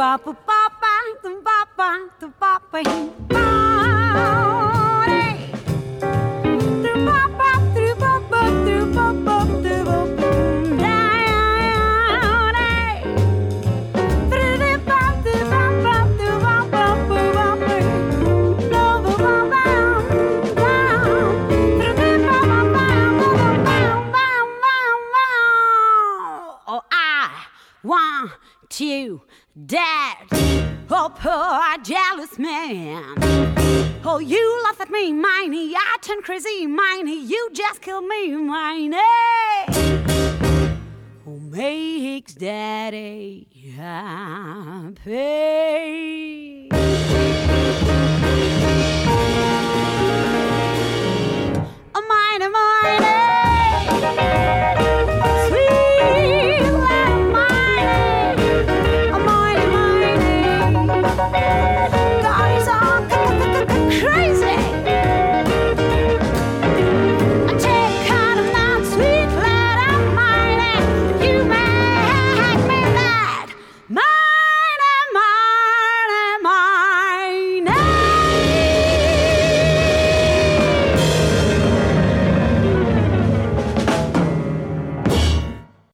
ba ba ba ba ba ba ba ba ba. You dead, oh poor jealous man. Oh, you laugh at me, miney, I turn crazy, miney, you just killed me, miney. Who makes daddy happy?